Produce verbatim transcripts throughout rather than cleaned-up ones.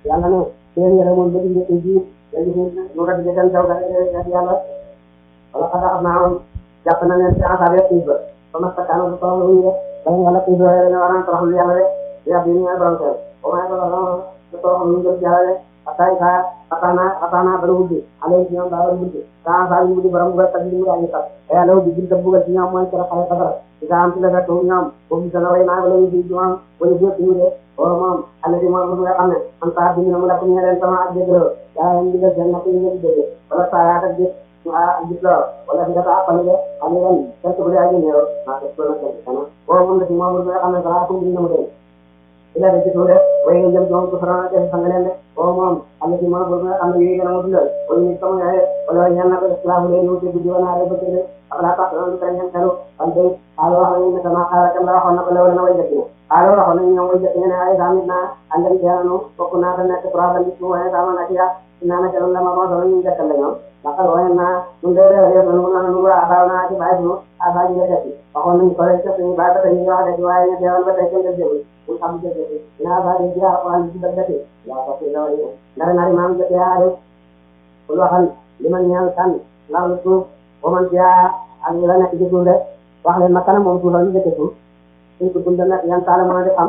yàlla ne seen yërëmoon ba di njëkk ji léegi ñu rek jëgan daw ga yàlla wala xada xam naa am jàpp na leen ci ensabe xiif ba ba ma sakkaano du torox lu ñu dañ yàlla xiif yooyu dañu war a torox lu yàlla de yàlla bi ñu ñooy borom teel ba may ko du torox lu ñu jëm ci yàlla de atay ka atana atana ba wuddi ale ci ñoom daa war wuddi ka sa ñu wuddi borom bu tak ñu dañu tak yàlla wuddi bi bu ci ñoom mooy ci xale xadara ci ka am ci la fekk ñoom bu ñu dana way naa wala ñu ci ñoom wala jëf ñu de o moom alle di moom mu nga xam ne am ta bi ñu mu la ko ñu leen sama ak déglo yaa leen digal seen nak ñu leen dégg wala sa ya tak gis ah gis la wala di ta apal de am leen fekk bu yaa ñu ma ko ko na kana o moom la ci moom mu nga xam ne sa ko ñu mu de ila de ci de way ñu jëm ñoom ko fara de sang leen de o moom am ci moom bu nga xam ne yi gëna mo dundal o ñu sama yaay wala ñaan na ko islam leen ñu ci guddi wana re ba ci de ala ta ko ko ñaan talu am de ala wax ñu sama xara kam la waxon na ko lewal na way jëkk alors waxoon nañu ñoom mooy jëkk ñu ne ay damit naa àndal ci yàlla noonu bokk naa te nekk problème bi su waaye sama na ci yaa naa na ca la ma ko doon ñu jëkkal la ñoom ndax waaye naa ñun day réew réew nu na nu asaaw naa ci bàyyi sunu asaa ji la jëkk waxoon nañu ko rek suñu bàyyi ba tey ñu wax de ci waaye ñu teewal ba tey kenn def jëwul ñu xam jëkk dina asaa ji jaar alquran ci dëgg dëkk yaa ko fi lawali ndara nari maam jëkk yaa de pour waxal li man ñaan kan law lu suuf ba man ci yaa ak ñu la nekk ci suuf de wax leen ma kanam moom suufal ñu jëkk suuf suñ ko dundal nag yan taala mën a def am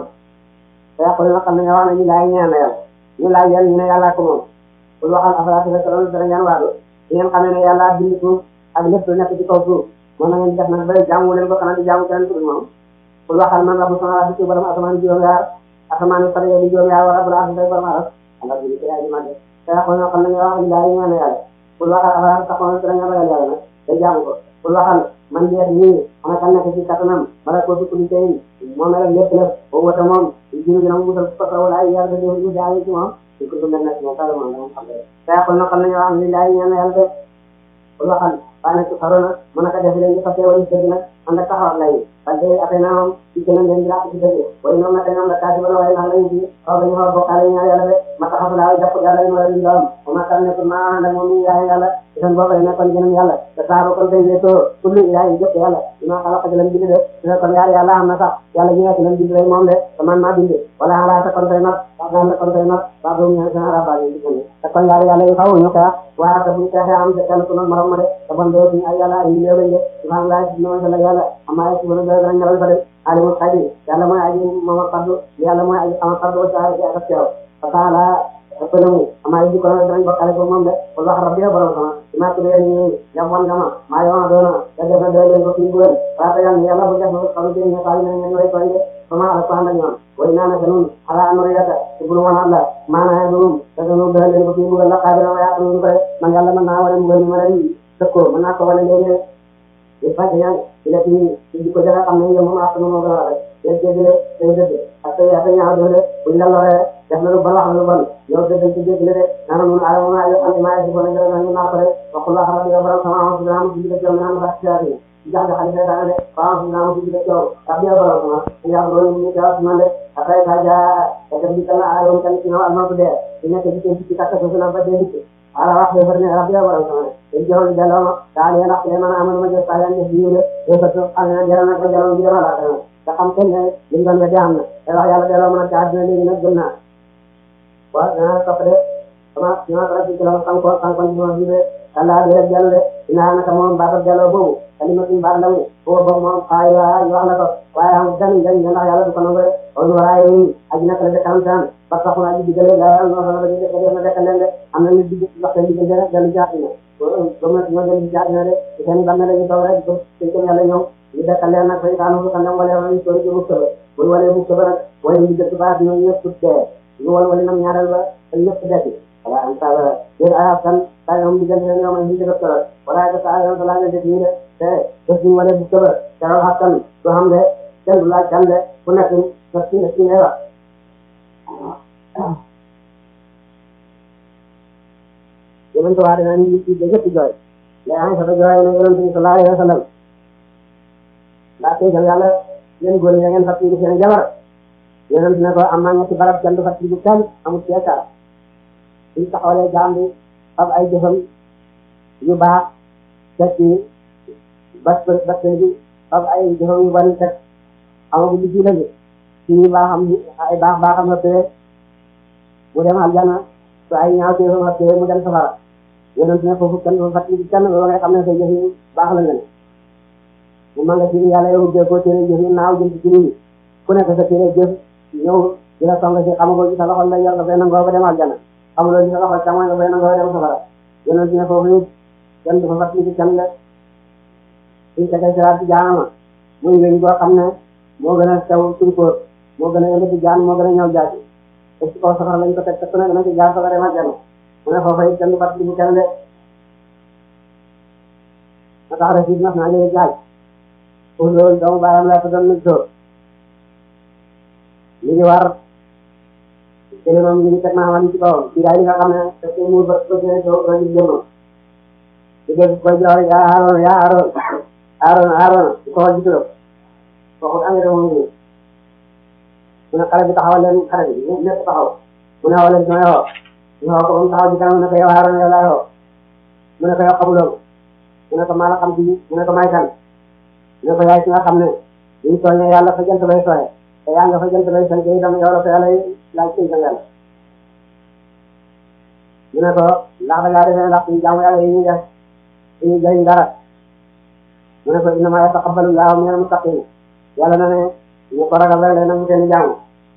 te yàqu na xam ne nga wax ne ñu laay ñaan na yàlla ñu laay yan ñu ne yàllaa ko moom pour waxal affaire yi loolu dara ngeen waadu di ngeen xamee ne yàllaa bind suuf ak lépp lu nekk ci kaw suuf moom na ngeen def nag ba jaamu leen ko xanaa di jaamu keneen tudd moom pour waxal man rabbu sama rabbi ci borom asamaan juróom-yaar asamaan pare yi juróom-yaar wala bala am day borom aras allah bi ci ay man de te yàqu na xam ne nga wax ñu laay ñaan na yàlla pour waxal affaire taxoon dara ngeen ragal yàlla nag te jaamu ko pour waxal man jeex nii xana kan nekk ci kattanam mala ko ci kulli tay moom la lépp la bo wota moom jiru dina mu dal ko wala ay yar de ñu jaay ci moom ci ko mel nak mo kala mo xam de tay ko na xam nañu am ni lay ñaan yàlla de bu waxal ba nekk farona mën ka def leen ci faté wala ci nak and ak taxaw lay ba de atena moom ci gëna leen la ci dëgg way ñoom na dañu la taati wala way na lañu ci xaw dañu xaw bokkale ñaan yàlla de ma taxaw la japp yàlla ñu wala ñu doom ma kan nekk ma and moom ni yaay yàlla idan boobu dañ nekkoon gënam yàlla te saa ba kon dañ ne too kullu ilaahi jëpp yàlla dina xalaat ak lan bind de dina kon yaar yàlla am na sax yàlla ñu nekk lan bind rek moom de te man maa bind wala ala ta kon tey nag wax naa la kon tey nag waa boobu ñu seen araba yi gis te kon yaar yàlla yi xaw ñu ko waaye te buñ xeexee am te kenn ku noonu morom ma de te bon doo suñu ay yàlla indi léew lañ de subhaan laa si noonu la yàlla amaa ay subhaan la dara ñalal fa de alimul xadir yàlla mooy aji moom ak fardu yàlla mooy aji ama fardu sa ci ak teew fa taala ëppalamu amaa yi ko darañ bokkale ko moom de wala wax rabbi borom sama ma ko leen ni yam wan gama ma yo do na da def do leen ko fi bu wa ta yalla yalla bu def ko ko ni fa ni ni way ko inde sama ala ko anda ñoom way na na ñun ala amru yata bu wona Allah mana ñun da do do leen ko fi bu la xadira wa ya ñu ko man yalla man na wala mu gën ma ri tekko man na ko wala leen e fa ñaan ila ci ci ko dara xam ne mo ma ko mo dara rek yeen jégele day dëgg ak ya ta ñaan do le bu la loré def na lu ba wax lu ban yow de dañ ci jégele rek nana ñu ala ma yo xam ma ci ko la ñu na ko rek waxul la xam ne borom sama am dina ci jëm naan ba ci yaari jàng xalifa da ne ba am na mu ci jëm tabi borom sama ya borom ñu jaw man de atay ka ja da di kala ayon kan ci no alma ko de ina ke ci ci takka ko na ba de ci ala wax de farne rabbi borom sama e jow di dalama daal ya nak man amal ma jëf tayan ne biu de e fa to ana jara na ko jara bi dama la ta da xam ken ne li ngon nga am na e wax yalla delo ma ta aduna ni nak gëna wa na ko de sama ñoo ko ci la tan ko tan ko ñu ñu de Allah de jalla de ina na mo ba ko jalla bobu kalimatu ba ndaw bo bo mo ay wa yo na ko waaye am gan gan na yalla ko nango on waray ajina ko de kan tan ba tax na ji digale la no na de de na de kan de am na ni dig wax ni de rek dalu jaati ko do ma ma de jaati na de sen ban na de taw rek ko ci ko yalla ñew ni de kan na ko taanu ko nam wala ni ko ci bu ko bu wala bu ko rek way ni de ba ñu ñepp de ñu wal wala nam ñaaral ba ñepp de wala am ta der ayat kan tay am digal ñoo may hindi ko wala da ta yo la de ni te do ñu wala bu ko taral hakkan do xam de den la kan de ku nekk ko ci ci ne wa yeen to wara ni ci de ci joy la ay sa joy ne yeen ci sallallahu alaihi wasallam la te gal yalla yeen goor ñi ngeen fatti seen jabar yeen ne ko am na ñetti barab jandu fatti bu kan amu ci yaakaar ñu taxawale jaam bi am ay jëfam yu baax teg ci bas bas bi am ay jëfam yu bari teg amagu li ci léegi ci baaxam ay baax baaxam la tee mu dem aljana su ay ñaaw te fa te mu dem safara yonent ne foofu kenn fa fàttali kenn ba nga xam ne say jëf yi baax la nga ne mu ma nga ci yàlla yow jëf ko téere jëf yi naaw jëm ci nit ñi ku nekk sa téere jëf ñëw di la song si xamagoo ci sa loxol la yor nga fay nangoo ba dem aljana xamuloo ci sa loxol càmmoñ nga fay nangoo ba dem safara yonent ne foofu it kenn du fa fàttali kenn la suñ tegee siraat ci jaanama muy weñ boo xam ne moo gën a taw sunkóor moo gën a yëngati jaan moo gën a ñëw jaati te ci kaw safara lañ ko teg te ku ne dana ci jaar safara dem aljana mu ne foofa it kenn du fàttali kenn de ma tax rek nas naa léegi jaaj pour loolu doomu baayam la ko doon nag sóor li ngi war télé moom ñu ngi teg naa wàllu ci kawam ci daay li nga xam ne te muur ba ba gën a soo ba ñu jëmam di dégg koy jox yaa aaroon yaa aaroon aaroon aaroon di ko wàllu ci turam kooku amee moom ngi mu ne xale bi taxawal leen xale bi lépp taxaw mu ne wala sama yoo ñu xaw ko ba mu taxaw ci kanam mu ne ko yow aaroon yow laa yoo mu ne ko yow xamuloo mu ne ko maa la xam ci mu ne ko may kan mu ne ko yaay ci nga xam ne ñu tooñee yàlla fa jant bay sooyee te yaa nga fa jant bay sant itam yow la ko yàlla laaj ci sa yàlla ñu ne ko ndax da ngaa defee ndax suñu jaamu yàlla yi ñuy def suñu jëriñ dara mu ne ko innamaa yataqabbalu llaahu minal muttaqiin yàlla na ne ñu ko ragal rek lay nangu seen jaamu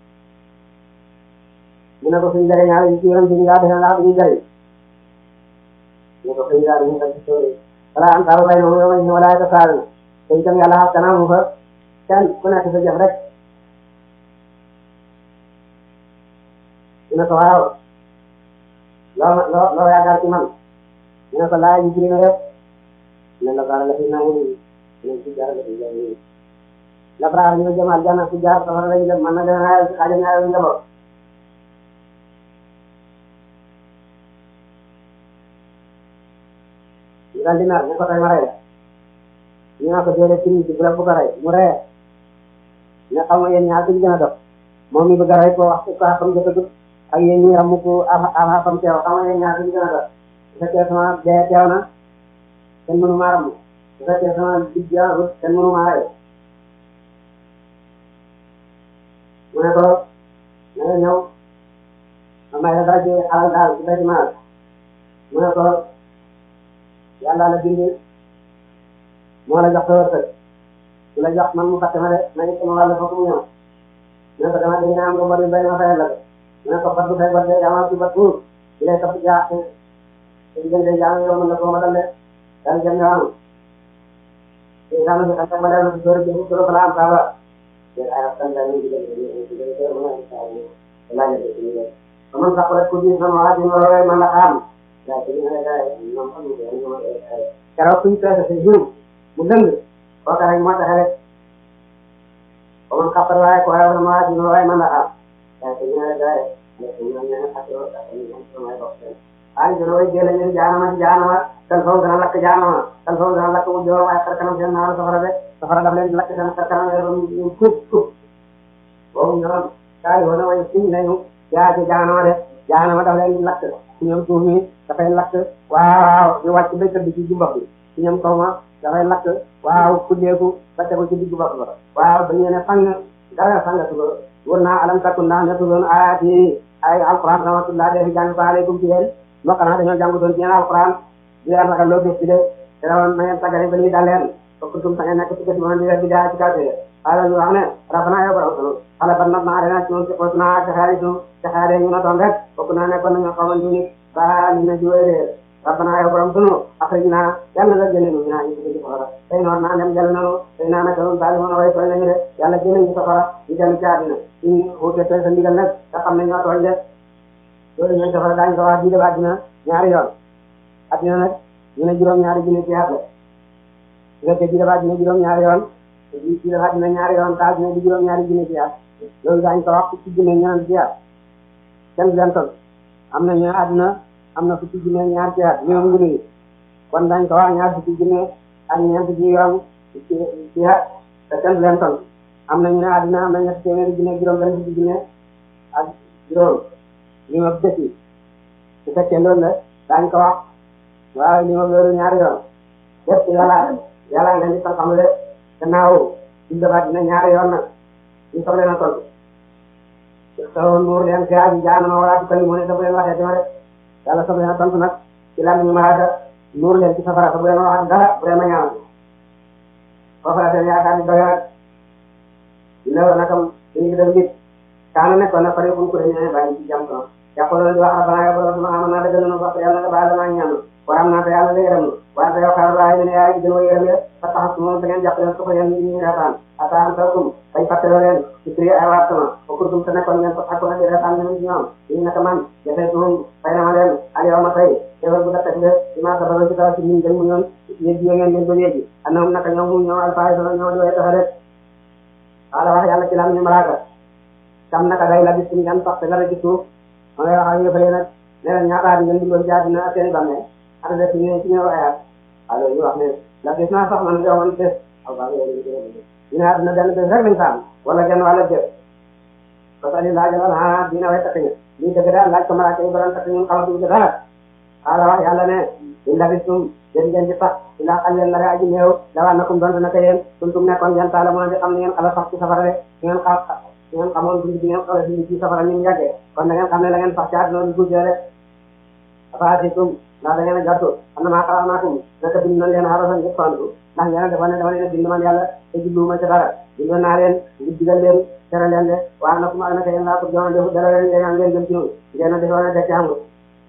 mu ne ko suñu jëriñ ñaari yi ci yoon suñu yaa defee ndax duñu jëriñ mu ne ko suñu yaa duñu ci sóori wala am saabu bay noonu yow ma ñu wala yatasaaluun te itam yàlla xam kanam mu fa kenn ku nekk sa jëf rek mu ne ko waaw loo loo loo yaakaar ci man mu ne ko laaj yi jigéen rek ne la baara la fi naa ngi ne ci jaar la fi jaar nii la baara ñu jëm aljana ci jaar safara lañu dem man na dana naa xaajal ñaari njaboot ñu daal di nar ne ko tey ma rey la ñu naa ko déedéet ci nit bu la bëgg a rey mu ree ne xam nga yéen ñaar duñ gën a dox moom mi bëgg a rey ko wax ko xam jotagul ak yéen ñi ramu ko avant fam teew xam nga yéen ñaar duñ gën a dox bu fekkee sama dee teew na kenn mënu maa ramu bu fekkee sama digg jaarul kenn mënu maa rey mu ne ko na nga ñëw ma may la dara ci alal daal ci bâtiment mu ne ko yàlla la bind moo la jox sa wërsëg su la jox man mu fàtte ma de ma ngi sama wàll foofu mu ñëw mu ne ko dama dégg naa am ko bor bi bay ma fayal la ko mu ne ko bor bu fay bor de dama ci bor tuur di lay topp jaa te diggante jaa yow mën na ko ma dal de daal jëm nga am te xam nga xam nga daal ci door bi ko la am ka ba te ay tan daal ñu digal ñu digal ko mo na la ñu ñu ko man sax rek ko di sama waji mo roy man la am la ci ñu la ñoom xam nga ñu ma karaw suñu peese ci jur mu dëng kooka rek moo tax rek ba man xappar waaye ko waaye ma waji mo roy man la am la ci ñu la daay la ci ñu ñu xatro ta ñu ñu may bokk ali jëno way jël ñu jaanama ci jaanama tan fo dana lakk jaanama tan fo dana lakk mu joor waaye xar kanam seen naaru safara de safara daf leen lakk seen xar kanam ñu kup kup boobu ñoom kaay woon na way suñ nañu yaa ci jaanama de jaanama daf leen lakk ci ñoom suuf mi dafay lakk waaw di wàcc ba tëdd ci jumbax bi ci ñoom kaw ma dafay lakk waaw kuddeeku ba tegu ci diggu bopp ba waaw dañu ne fang dara fangatu ko wër naa alam takun ndax netuloon ayaat yi ay alquran rahmatullah de jàng ko aleykum ci yéen mbokk naa dañoo jàng doon ci yéen alquran di leen ragal loo bés ci de te woon na ngeen tàggale ba ñuy dal leen fokk tum ta ngeen nekk ci gës moom di def bi daa ci kaw ala ñu wax ne rabbana yow borom sunu xale ban nag naa dina ci moom ci xos naa ci xaari su ci xaari ñu na doon rek fokk naa nekkoon nañu xamal ni ba li na jiwee rabbana yow borom sunu après naa yàlla nga génne ñu naa ñu ci safara tey noor naa dem jël nanu tey naa naka doon baali mën a way tooñ nañu de yàlla génne ñu safara ñu dellu ci àddina ñu xuute tey sa ndigal nag nga xam ne ñoo tooñ de loolu ñooy safara daañu ko wax bii def àddina ñaari yoon àddina nag ñu ne juróom ñaari junne ci at la su fekkee bii def àddina juróom ñaari yoon bii bii def àddina ñaari yoon taal dina di juróom ñaari junne ci at loolu daañu ko wax fukki junne ñaan ci at kenn du leen toll am na ñu àddina am na fukki junne ñaar ci at ñoom ngi nii kon daañu ko wax ñaar fukki junne ak ñeent ci yoon ci ci at te kenn du leen toll am na ñu ne àddina am na ñetti téeméeri junne juróom benn fukki junne ak juróom li ma def yi su fekkee loolu la daañu ko wax waaw li ma loolu ñaari yoon yëpp yàlla yàlla nga ni sax xamule gannaaw suñu defaat dina ñaari yoon nag ñu soxla na toll soo nuur leen gaa ji jaanama wala ci kali mu ne da bu leen waxee dama rek yàlla sob leen a tontu nag ci lan ñu malaaka nuur leen ci safara te bu leen wax dara bu leen ma ñaanal foofu la seen yaakaar ni doy nag dina nakam dañuy def nit kaana nekkoon na pare buñ ko dañu bàyyi ci jàmm ko yàquloo di wax rabbana ya borom sama amoon naa dëgg na wax yàlla nga baal damaa ñaan waaye am naa te yàlla nga yërëm na waaye te yow xaaral waaye ne yaay gën a yërëm ya fa taxas moom da ngeen jàpp leen su ko yéen ñi reetaan ataan tawkum bañ fàttaloo leen ci prix ay waat sama ba kurtum te nekkoon ngeen ko xakku na di reetaan ñoom ci ñoom yi naka man jafee tuum fay na ma leen al yow ma tey teewal bu dakkat de ci maa sababa ci taw ci ñun dañ mu ñoon yéeg yi ngeen ngeen ba léegi anam naka ñoom mu ñoom alfaay sama ñoo di way taxa rek wala wax yàlla ci lam ñu malaaka kam naka day la bis ñu gan sax te dara ci suuf ma ngay wax ak yëfale nag ne leen ñaataat ngeen dundoon jaar dina ak seen i bàmmee ata def ci ñëw ci ñëw ayaat alors ñu wax ne la gis naa sax man yow man des aw baa ñu ne àdduna benn bés rek lañ saam wala genn wàlla jëf parce que li laajaloon ah dina way takk ñu lii dëgg daal laaj ko malaaka yi doon takk ñun xamatuñ ko dara ala wax yàlla ne in labistum yéen ngeen ci sax ilaa xalil la aji néew dawaa nakum donte naka yéen kuntum nekkoon ngeen taala mën a di xam ne ngeen xala sax ci safara de ngeen xa ngeen xamoon dund bi ngeen xala dund ci safara ñu yàggee kon da ngeen xam ne la ngeen sax ci àdduna du guddee de afaatikum ndax da ngeen a gàttu xam na maa xalaat naakum naka bind nañ leen xarasan ngir fantu ndax ngeen defoon ne dama leen a bind man yàlla te jubluwuma ci dara bindoon naa leen ngir digal leen tere leen de waaye nag ma naka yéen laa ko joxoon defu dara leen ngeen ngeen jëm ci ñun ngeen a defoon ne de ci amul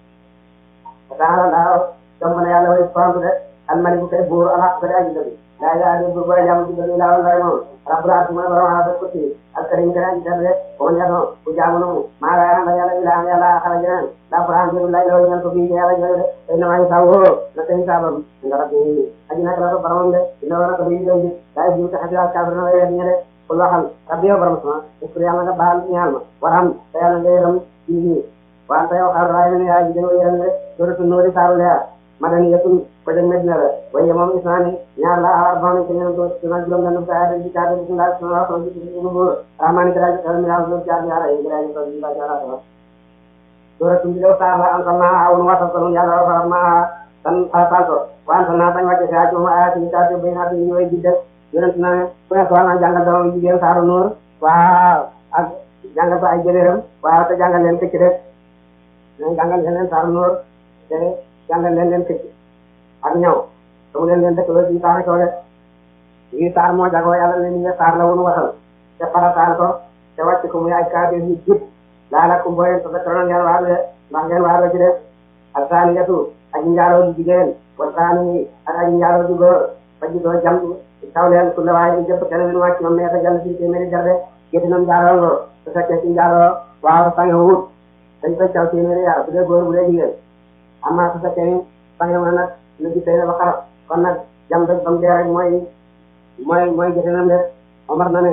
taala daaw jomb na yàlla way fantu de almaliku kay buur alaq ko de aji dëgg daa yaa de buur boy jàmm ci dëgg laa lay moom rabbul arsi mooy borom ala ko ci alkarim kay aji dëgg de ko ñato ku jaamu noonu maa la yàlla yàlla ilaha yàlla xala jeneen daa quran jëru lay law ñaan ko fii yàlla joy de ay na may sawo na tay sabam nga rabbi aji nak la ko borom de dina wara ko bi joy ji day bu taxati al kabir na way ñe de ko waxal rabbi yow borom sama ko yàlla nga baal ñaan ma waram te yàlla ngay ram ci ni wa ta yow xar raay ne yaa ji gën way ram de suratu noori saaru leer madani yëpp ko dem Medina la waaye moom isnaani ñaar la aar ba ci ñaan do ci na juróom benn sa ay ci kaade ci la sama ko ci ci mu rahmani dara ci mi yaa do ci ñaar ay dara ci ko ci ba jara ta suratu bi sa la an sama aw wa ta ko yàlla wa ma tan fa ko wa tan na tan wacce sa ci mu ay ci kaade bi na bi ñoy jidde yonent na ko ko na jàngal doom jigéen saaru noor waaw ak jàngal ko ay jëleeram waaw te jàngal leen ci rek jàngal leen saaru noor te jàngal leen leen këcc ak ñëw te mu leen leen dëkk loolu ci saar ko de lii saar moo jagoo yàlla ne ni nga saar la woon wasal te farataal ko te wàcc ko muy ay kaabir yu jub laala ko mboyen te fekk ngeen waar de ndax ngeen waar la ci def ak saani yatu aji njaaloo di jigéen wa saani ak aji njaaloo di góor ba ji doo jam taw leen ku la waaye jëpp kenn min wàcc moom mais te jàll ci téeméeri jarde géti nam njaaloo ngo te fekkee ci njaaloo waaw sange wut dañ koy caw téeméeri yar bu dee góor bu dee jigéen amma su fekkee ni sange ma nag lu ci tey na ba xarab kon nag jam doj bam dee rek mooy mooy mooy gétinam de Omar na ne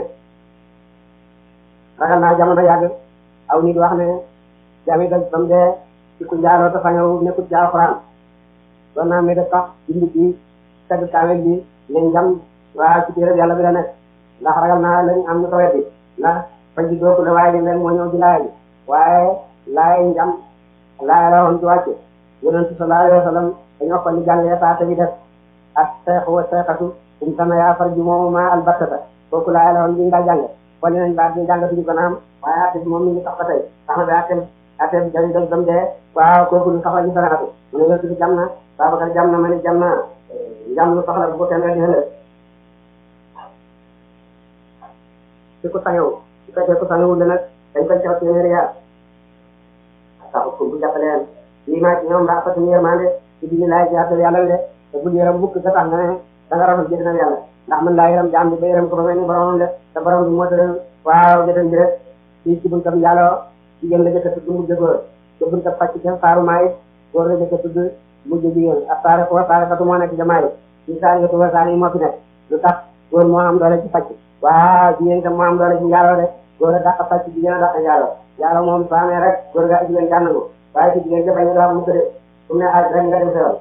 ragal naa jamono yàgg aw nit wax ne jami doj bam dee ci ku njaaloo te sangewu nekkut ci alxuraan doon naa mi def sax bindi ci tagg kaamel bi ne njam waa ci téere yàlla bi la nekk ndax ragal naa lañ am ñu ko weddi ndax faj ji dooku la waaye leen moo ñëw ci laaya bi waaye laaya njam laaya la woon ci wàcce yonent sallallahu alayhi wa sallam dañoo ko ñu jàngee saate bi def ak seexu wa seexatu um tana yaa far ji moomu ma albattata kooku laaya la woon bi nga jàng kon nañ baat bi jàngatuñu ko naam waaye atte bi moom mi ngi sax ba tey tax na bi atte atte bi dañ def dam dee waaw kooku ñu saxal ñu saraxatu mu ne yonent bi jam na Babacar jam na ma ni jam na jam lu soxla bu ko kenn di xële ci ku sangewu su fekkee ku sangewu la nag dañ koy jox téeméeri yaa sax ko bu jàppaleen lii maa ci ñoom ndax fati yërmande ci biir laay jaatal yàlla de te bul yëram mukk nga tax nga ne da nga rafet jënd yàlla ndax man laa yëram jaam bi ba yëram ko ba mel ni boromam de te borom bi moo tëral waaw jëtan bi rek fii ci buntam yàlla jigéen la jëkk a tudd mujj góor te bunta pàcc ca saaru maay góor la jëkk a tudd mujj jigéen ak saare ko saare fatu moo nekk jamaay ci saar nga tuba saar yi moo fi nekk lu tax góor moo am doole ci pàcc waaw jigéen itam moo am doole ci njaaloo de góor a dàq pàcc jigéen a dàq njaaloo yàlla moom soo amee rek góor ga jigéen jànn ko waaye ci jigéen jëfañ nga mu tëddee su ne aj rek nga dem sewal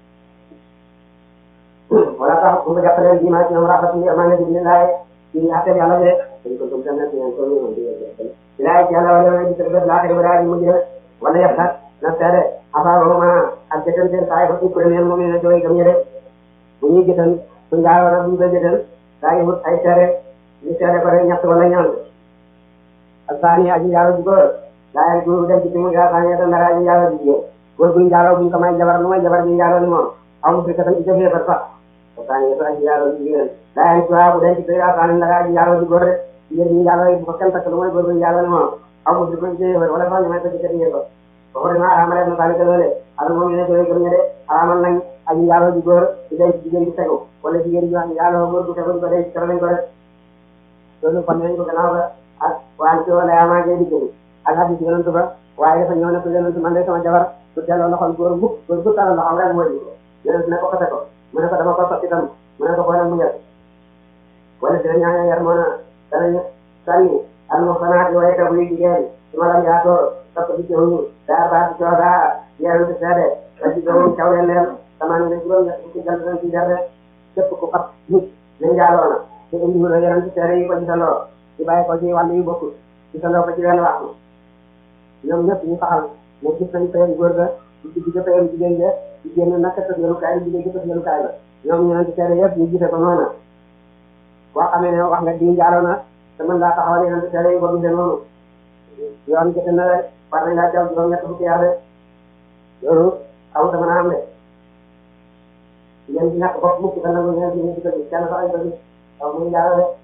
wala tax bu ko jàppaleen ji maa ci ñoom rafet yi maa ngi di laay ci àtteeb yàlla bi rek dañ ko tum tam na ci ñoom ko ñu di laay ci yàlla wala di def laa xëy ba daal di mujj rek wala yàq nag na seede afaaroma ak jëtan seen saay ba sukkure neen moom ne jooy gëm ñi rek bu ñuy jëtan su njaaloo nag bu ñu koy jëtan daa ngi wut ay seede ñu seede ko rek ñett wala ñaan ak saani aji njaalo ji góor daa gu dem ci fi mu gaa saani ta ndara aji njaalo ji jigéen góor buy njaalo buñ ko may jabar lu may jabar bi njaalo ni moom aw mu fi katam ci jëfee far sax saani ta aji njaalo ji jigéen daa ci waa bu dem ci fi gaa saani ndara aji njaalo ji góor de jigéen ñi njaalo yi bu ko kenn takk lu may góor buy njaalo ni moom aw mu fi ko jëfee far wala sax ñu may ko ci kër yi ko boo dema aramale na saani loole ala moom ne koy gëm ñe de aramal nañ aji njaalo ji góor di denc jigéen di tegu wala jigéen ji wax njaalo góor bu tegu ko denc kër lañ ko def loolu kon nañ ko gannaaw ba ak waan ci wala yaa maa ngi diggéen ak hadis yonent ba waaye dafa ñëw ne ko yonent man de sama jabar su delloo loxol góor bu góor bu tàllal loxom rek moo di yonent ne ko xase ko mu ne ko dama ko sotti tam mu ne ko boole mu yar wala dina ñaaña yar moo na danañ sànni al muhsanaati wa yaka buy jigéen su ma lam yaatoo topp di jëwñu daa baati cooda yeeru di seede ba ci doon caw leen leen sama ne juróom ñett ci jant dañ ci jarre képp ku xat nit ne njaaloo na te indi wu yonent seede yi ko gisandoo di bàyyi ko ci wàll yu bokkul gisandoo ko ci wenn waxtu ñoom ñëpp ñu taxal ne gis nañ payam góor ga di digg payam jigéen ja di génn naka tëf yelukaay bi jigéen gi tëf yelukaay ba ñoom ñu naan seede yëpp ñu gise ko noonu boo xamee ne wax nga di njaaloo na te mën laa taxawal yeneen seede yi ko gisee noonu yoon jëte na rek war nañ laa jaw juróom ñett fukki yar de loolu aw dama na am de yéen ci ñàkk bopp mukk dana ngeen ci ñu ci gis kenn sax ay ko gis aw muy njaaloo de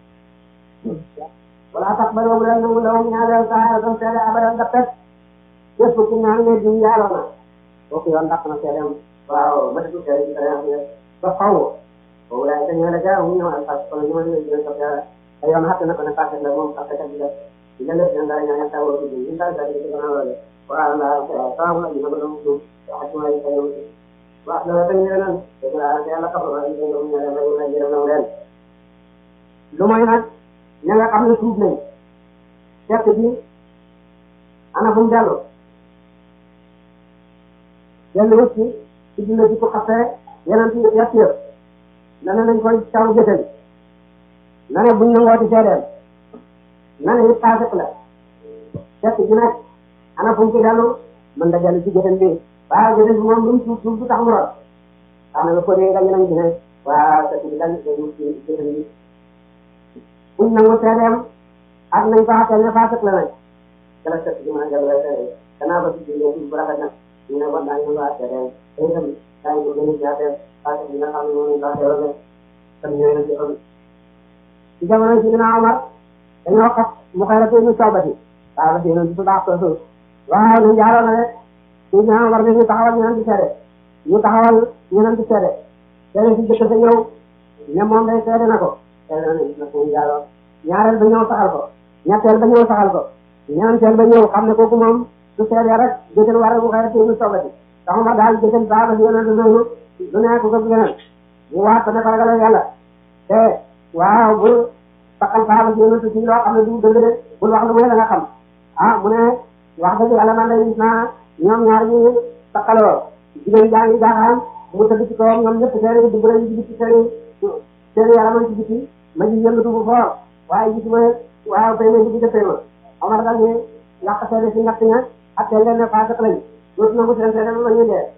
wala tax ba loolu ren nangu lawum ñaareel saa doon seede abadan da pet képp ku ñaan ne di njaaloo na kooku yoon dàq na seedeem waaw ba dëgg seede ci seede ba faw boobu laay te ñëw la ja mu ñëw ak parce que ñu ma leen jël ko yàlla te yoon xatte na ko ne fàtte la moom fàtte kat bi la di la def dara ñaan taw ci ñu dal dal ci gëna wala waaw la taw la ñu ma doon du ak ma yi taw wax la te ñu nan te la yàlla ko ba ñu ñu ñaan la ñu la jël na leen lu may nag ña nga xam ne suuf nañ fekk bi ana fu mu dellu dellu wut ci ci dina ci ko xasee yeneen ci yett yëpp na ne nañ koy taw jëtali na ne buñ nangoo ci seedeel na ne it paasek la fekk bi nag ana fu mu ci dellu mën da dellu ci jëtal bi waaw jëtal bi moom lu mu suuf suuf du tax mu rot xam ne nga ko dee gañu nañ ci ne waaw fekk bi gañu ko ci jëtal bi buñ nangu seedeem ak nañ ko xasee ne paasek la nag kala fekk bi mën a dellu lay seede danaa ko ci jëlee bu rafet nag ñu ne war naa ñu waa seedeem te itam daañu ko gën a jaatee parce que nga xam ne moom la xew tam ñëwee na ci ëllëg ci jamono ci dina Omar dañoo xas mu xëy na tey ñu soobati waaw ba tey noonu su baax soo waaw ñu jaaroo na rek ci dina Omar ne ñu taxawal ñu naan di seede ñu taxawal ñu naan di seede seede si jëkk sa ñëw ne moom day seede na ko seede na ne na ko jaaroo ñaareel ba ñëw saxal ko ñetteel ba ñëw saxal ko ñeenteel ba ñëw xam ne kooku moom su seede rek jëkkër war mu xëy na tey ñu soobati tax ma daal jëkkër baax na si yonent noonu lu nekk ko gënal mu waat ko ne ko ragal yàlla te waaw bul takkal saaba si yonent si loo xam ne du dëgg de bul wax lu muy la nga xam ah mu ne wax dëgg yàlla man day gis naa ñoom ñaar ñi takkaloo jigéen jaa ngi jaaxaan mu tëdd ci kawam ñoom ñëpp seeni dugg nañu ci biti seeni seeni yaram ci biti ma ji yëngatu bu foor waaye gis ma waaw tey ma ci jëfee ma Omar dal ni yàq seede si ñett ña ak teel leen ne fasak lañ dootu nangu seen seede ba ñu dee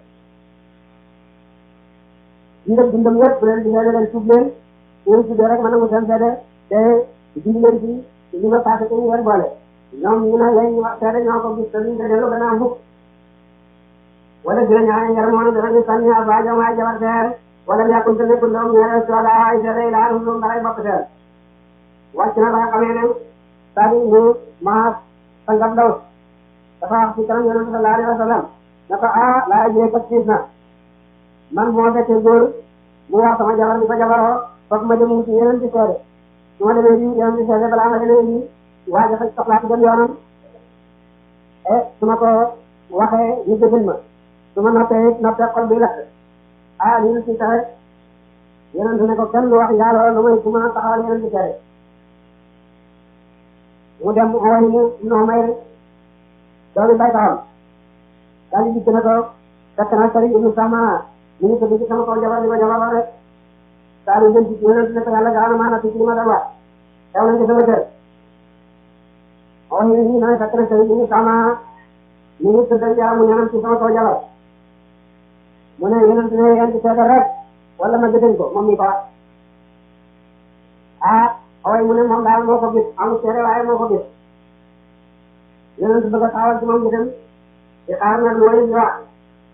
dundam dundam yëpp bu leen di seede leen tuub leen ñoom tuddee rek ma nangu seen seede te dindi leen ci li ma passé ko ñu war boole ñoom ñu ne léegi ñu wax seede ñoo ko gis te liñ ko delloo gannaaw mukk wala dina ñaan yar moom danañu sànni ba jom ay jabar seer wala ñàkkul te nekkul doom ñaare sooda ay seede laa lu baray bopp seer wàcc na ba nga xamee ne sadi ñu ma sangam daw dafa wax ci kanam yonent sallallahu alayhi wa sallam ne ko ah laa jee kat tiis na man moo fekkee góor mu wax sama jabar di ko jabaroo foog ma dem ci yeneen di seede su ma demee di yeneen di seede balaa ma demee di waaja fa soxlaa ci dem yoonam e su ma ko waxee ñu dëggal ma su ma noppee noppee xol bi lakk ah lii la ci taxe yeneen ne ko kenn lu wax njaaloo lu may su ma taxawal yeneen di seede mu dem ooy mu noo may doomi bay taxam daal di gis ne ko fekk na sari ibnu sama ñu ngi tëdd ci sama kaw jabar li ma jabar rek saa yu jëm ci yeneen ne ko yàlla gaana maana ci li ma doon wax xew nañ ci sama kër ooy ñu ne fekk na sari ibnu sama ñu ngi tëdd yaramu ñanam ci sama kaw jabar mu ne yeneen ne yéen ci seede rek wala ma gëtëñ ko moom mi ko wax ah ooy mu ne moom daal moo ko gis amul seede waaye moo ko gis yonent bëgg a taawal ci moom itam di xaar nag mooy di wax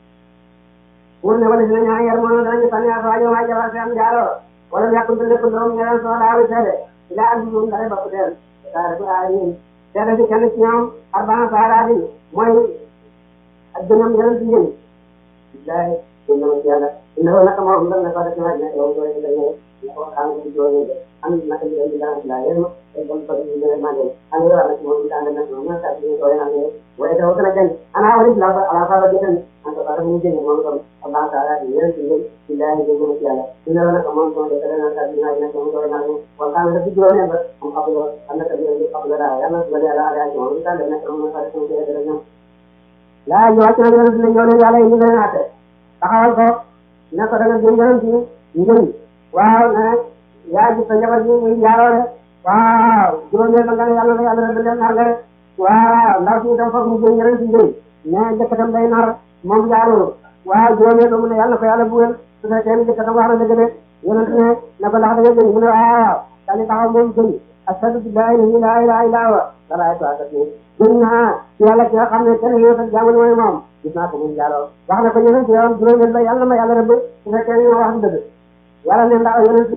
pour ne wala si la ñaa yar moom danañu sànni ak waajo waay jabar fi am jaaloo wala yàqunte lépp doom ñeneen soo daawi seede ila am moom dara bopp teen saara bi aay ñun seede si kenn ci ñoom arbaan saaraatin mooy ak gënam yonent njën billahi inna ma ci yàlla inna ko naka moom dal na ko def ci wàññi yow doo leen dañoo na ko xam ci doo leen am naka ñu leen di dara la yéen ma ay bon ko ñu leen mandé am yo ala ci moom di tànn nak moom ta ci doo leen am way daw gëna jënd ana wari la ba ala fa ba jënd an ko dara ñu jënd moom ko Allah taala di yéen ci yéen billahi de ñu ci yàlla inna ko naka moom ko de dara na ci na ko doo leen am wa ka nga ci doo leen ba am xam lo am na ko ñu xam la dara yàlla su bari ala ala ci moom ta leen nak moom fa ci dara ñoom la ñu wàcc na leen ñu ñoo leen yàlla indi leen até taxawal ko ne ko da nga jël yonent ci njëriñ waaw ne yaa gis sa njaboot bi muy jaaroore waaw juróomeel ba nga ne yàlla na yàlla na leen nar nga waaw ndaw si itam foog mu jël yonent ci njëriñ mais jëkkatam day nar moom jaaroo waaw juróomeel ba mu ne yàlla ko yàlla bugal su fekkee ni jëkkatam wax na dëgg de yonent ne ne ko ndax da nga jëñ mu ne waaw daal di taxaw moom jëñ ashhadu billahi la ilaha illa huwa dara ay toakat ni jëñ naa ci yàlla ki nga xam ne kenn yow tak jàngul mooy moom gis naa ko muy jaaloo wax na ko yonent ci yoon juróomeel ba yàlla ma yàlla rëbb su fekkee ni wax dëgg yàlla ne ndax yonent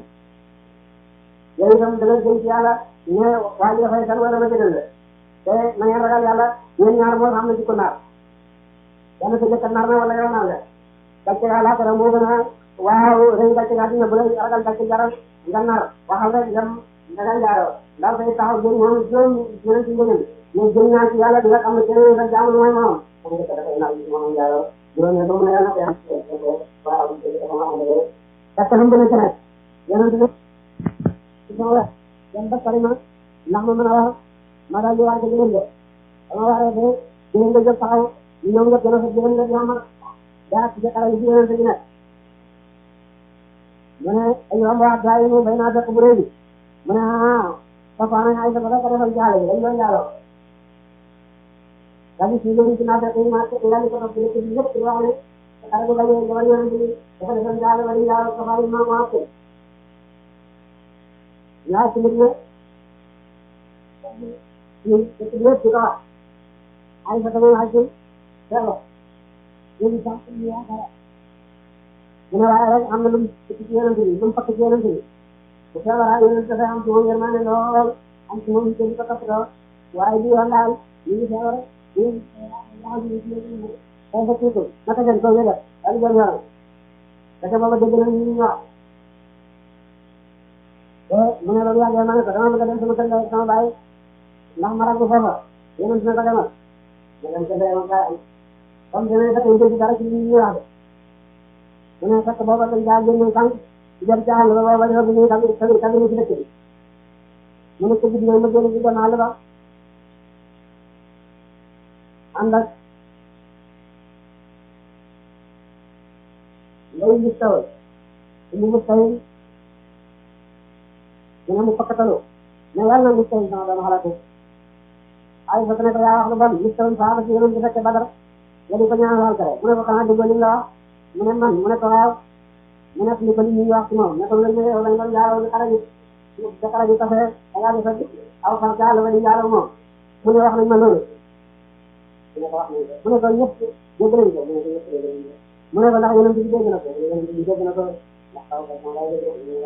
yow itam da nga jëm ci yàlla ne waa ji dafay kan wala ma jëgal la te na ngeen ragal yàlla yéen ñaar moo xam ne ci ko naar yàlla sa jëkkat naar na wala yow naar nga gàcce àllaaxira moo gën a waaw rëy gàcce ga dina bu lay ragal gàcce jaral nga naar waxal rek dem da nga jaaroo ndax say taxaw jëm moom juróom juróom ci njëgën mais jëm naa ci yàlla di nga xam ne keneen sa jaamul mooy moom xam nga dafay naar ci moom jaaroo juróom ba mu ne yàlla na ko yàlla waaw parce que xam nga ne ci nag yonent bi soxla yan ba sori ma ndax ma mën a war ma daal di waaj a jëlee de dama waree ba jëlee nga jóg taxaw ñu ñëw nga gën a fa jëlee nga ñaama daa ci jëkkëral ci yonent bi nag mu ne ay yomb waa gaa yi mu bay naa fekk bu rëy bi mu ne ah Fapal nañ ay sa ba ko defal jaale yi dañ doon jaaloo daal di si yëngu ci naa fekk yi ma yàlla ko topp ci lépp ci wax ne xale bu bañee jabar yonent bi dafa defal jaale ba di jaaloo Fapal yi ma mu àtte yaa ci nit ñi ñu ci lépp ci ko wax ay sa tamit ay ci teelo yéen sax ñu yaakaar mu ne waaye rek am na lu mu ci yonent bi lu mu fakk ci yonent bi bu feebaraa yonent dafay am ci moom yërmande lool am ci moom ñu ko toppatoo waaye bi yoon daal ñu ngi feebar ñu dafa tuutu naka ngeen ko yëgal daal jël yoon parce que booba dégg na ñu ñu wax te mu ne loolu yàggee ma ne ko dama bëgg a dem sama kër ga sama baay ndax ma ràggu foofa yonent na ko demal ma dem ca ndeyam kaay comme demee fekk ñu dégg dara ci li ñuy wax de mu ne fekk booba dañ caa génne sànq di dem ca àll ba booba dafa bëgg tabi tabi tabi ci dëkk bi mu ne ko guddi ma génn ci dem àll ba ànd ak lay gis taw mu mu taw mu ne mu fakkatalu mais yàlla na gis taw sama dama xalaatu ay fa ne ko yaa wax lu bon gis taw saaba ci yonent bi fekke Badar nga di ko ñaanal kare mu ne ko xanaa déggoo li la wax mu ne man mu ne ko waaw mu nekk li ko li ñuy wax ci moom ne ko wér yow lañ doon jaaroo xara ji da xara ji tafee da ngaa defa aw fan ca àll ba di jaaroo moom mu ne wax nañ ma loolu mu ne ko wax nañ ko mu ne ko ñëpp dégg nañ ko mu ne ko ñëpp dégg nañ ko mu ne ko ndax yonent bi dégg na ko yonent bi dégg na ko ndax xaw ko sama lay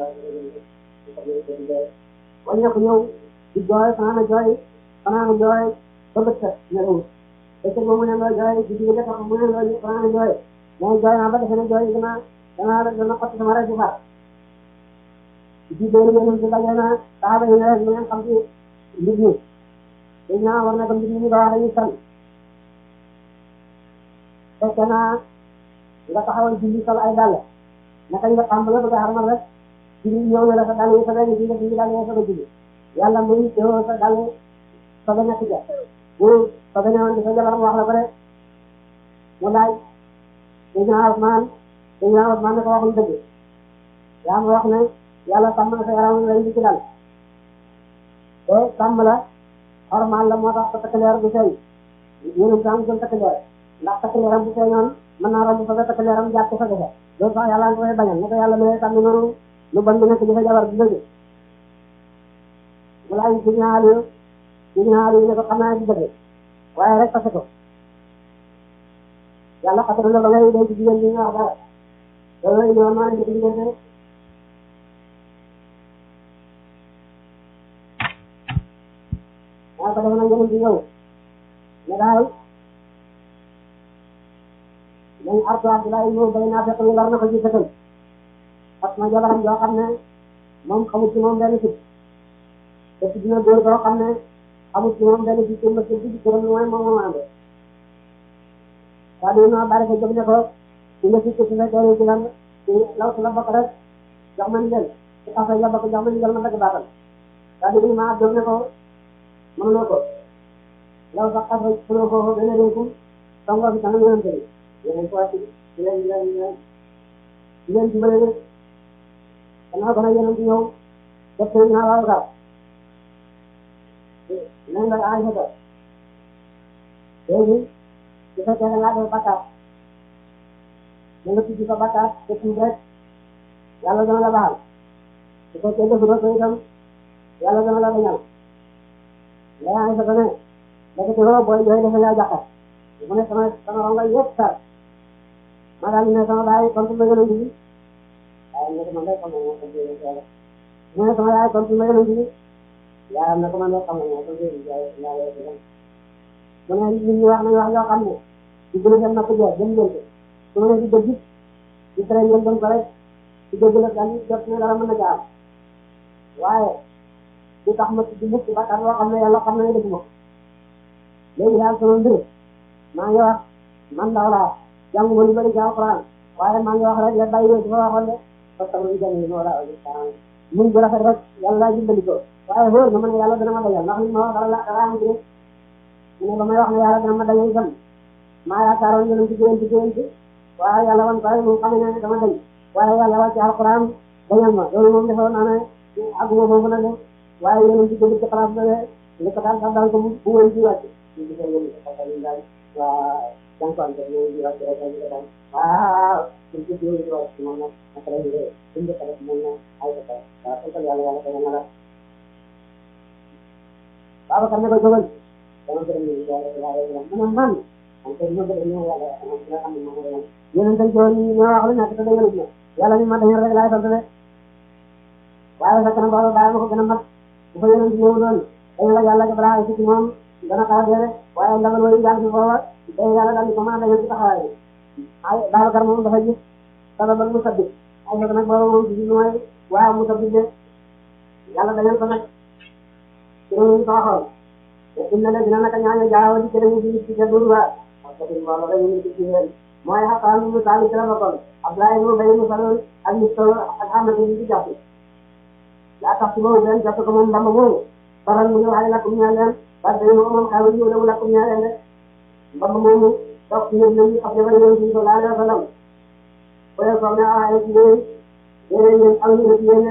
dégg waññe ko ñëw di jooy fanaana jooy fanaana jooy ba bët sa ñëw te moom mu ne loo jooy di digg tax mu ne loo fanaana jooy mais jooy naa ba defe ne jooy dana dana dana xotti sama rek di faat di dóor yonent bi daje na saaba yi rek ñu ngeen xam ci mbir mi dañ naa war na ko mbir mi ñu ko wax dañuy san fekk naa nga taxawal julli sol ay dàll naka nga xam la bëgg a xarmal rek julli ñëw na la sa dàll yi sa benn julli julli dàll yi sa julli yàlla muy teewoo sa dàll sa ba ñàkk ja bu sa ba ñëwoon di sa jabar mu wax la ko rek mu laaj Seydina Usmaan Seydina Usmaan ne ko waxul dëgg yaa ma wax ne yàlla sàmm na sa yaram lay ci dal te sàmm la xormaal la moo tax sa takk leer bu feeñ yéen a ngi takk leer ndax takk leeram bu feeñoon mën naa romb fa ba takk leeram jàpp fa defe loolu sax yàlla nga koy bañal ne ko yàlla may sàmm noonu lu bon bi nekk ci sa jabar bi dëgg mu laaj Seydina Aliou Seydina Aliou ne ko xam naa ci dëgg waaye rek parce que yàlla xasal la ba ngay denc jigéen ñi nga wax dara loolu la ñu maa ngi diggante rek waaye ko def na yeneen ci ñëw ne daal nañ artu Abdoulaye ñëw bay naa fekk ñu war na ko ci sëkkal parce que jabaram joo xam ne moom xamul ci moom benn sit te ci dina góor boo xam ne xamul ci moom benn sit ma ci ci këram mooy moom moo ànd c'est-à-dire no bari ko jóg ne ko ci nga sit ci la teere ci lan ci law si la bokk rek jox ma ndigal ci xasa la bokk jox ma ndigal ma dagg baatal c'est-à-dire ma jóg ne ko mënuloo ko law sax xasa fuloo foofu dana réeku songoo fi kanam yonante bi yéen ko ci leen leen leen leen ci bële rek xanaa ko nag yonante ñëw def ko naa waaw ka nañ la ay xata léegi su fekkee da ngaa def bakkaar da nga tudd sa bakkaar te tuub rek yàlla dana la baal su fekkee defuloo ko itam yàlla dana la bañal lay ay xata ne dafa teewoo booy jooy defe ngaa jàkka mu ne sama sama ronga yëpp sar ma daal ne sama baay kon ma yonent bi waaye ne ko man de xam nga moo ko jëlee yàlla mu ne sama yaay kon ma yonent bi yaa ne ko man de xam nga moo ko jëlee yàlla mu ne nit ñi wax nañu wax yoo xam ne di gën a dem napp jeex dem jël ko su ma ne di dëgg di tere ngeen dem ko rek di dëgg la daal jot ne dara mën na jaar waaye di tax ma di mukk bakkaar yoo xam ne yàlla xam ne dëgg ma léegi daal sama mbir maa ngi wax man ndaw laa jànguma lu bëri ci alquran waaye maa ngi wax rek la bàyyi ci fa waxoon de parce que lu jàng moo la mun bu rafet rek yàlla dimbali ko waaye wóor na ma ne yàlla dana ma dajal ndax li ma wax dara la dara am ci mu ne ba may wax ne yàlla dana ma dajal itam maa yaakaaroon ngeen ci génn ci génn ci waaye yàlla wan ko rek moom xam ne dama dañ waaye yàlla wàcc alquran dañal ma loolu moom defoon naa ne àgguma foofu nag de waaye yéen ci jënd ci xalaat ba li ko daal daal ko bu wéy ci wàcc waaw jànkuwante ñoom ñu wax rek ñu ko waaw suñ ci ñëw di wax moom nag naka lay dee suñ ko def moom nag ay ko waaw sant yàlla yàlla ko na la Babacar ne ko jógal dama gërëm ñu yàlla yàlla mu ne man man ko ñu gërëm ñu yàlla nga xam ne moom la yéen dañ ko ñu wax lu nekk te day yëlu yàlla ni ma dañu rek laay sant de waaye sa kanam boobu bàyyi ma ko gën a mat bu fa yéen ñëw doon dañu la yàlla balaa ci moom dana xaar dee waaye ndagal wooyu jàng si foofa day yàlla daal di commandé ci taxawaay bi ay Babacar moom dafa gis sababal mu sabbi ay fekk nag booba moom ci mooy waaw mu sabbi de yàlla dañal ko nag ci ñu ko waxoon te inna la dina naka ñaaño jaaw di kene mu di ci ca duru ba parce que wala dañu ñu ci yeen mooy xaqaan mu taali ci la bokkoon Abdoulaye mu bay mu salol ak ñu tol ak amatu ñu ci jàpp la tax ci moom den jàpp ko moom mbamba moom faral mu ñu ay la ko ñaan leen parce que moom xaw ñu la mu la ko ñaan leen mbamba moomu toog ci yéen ñi xam ne bari nañ ci ko laale fa lam boye ko ne ay ci yéen yéen ñeen am ñu ci yéen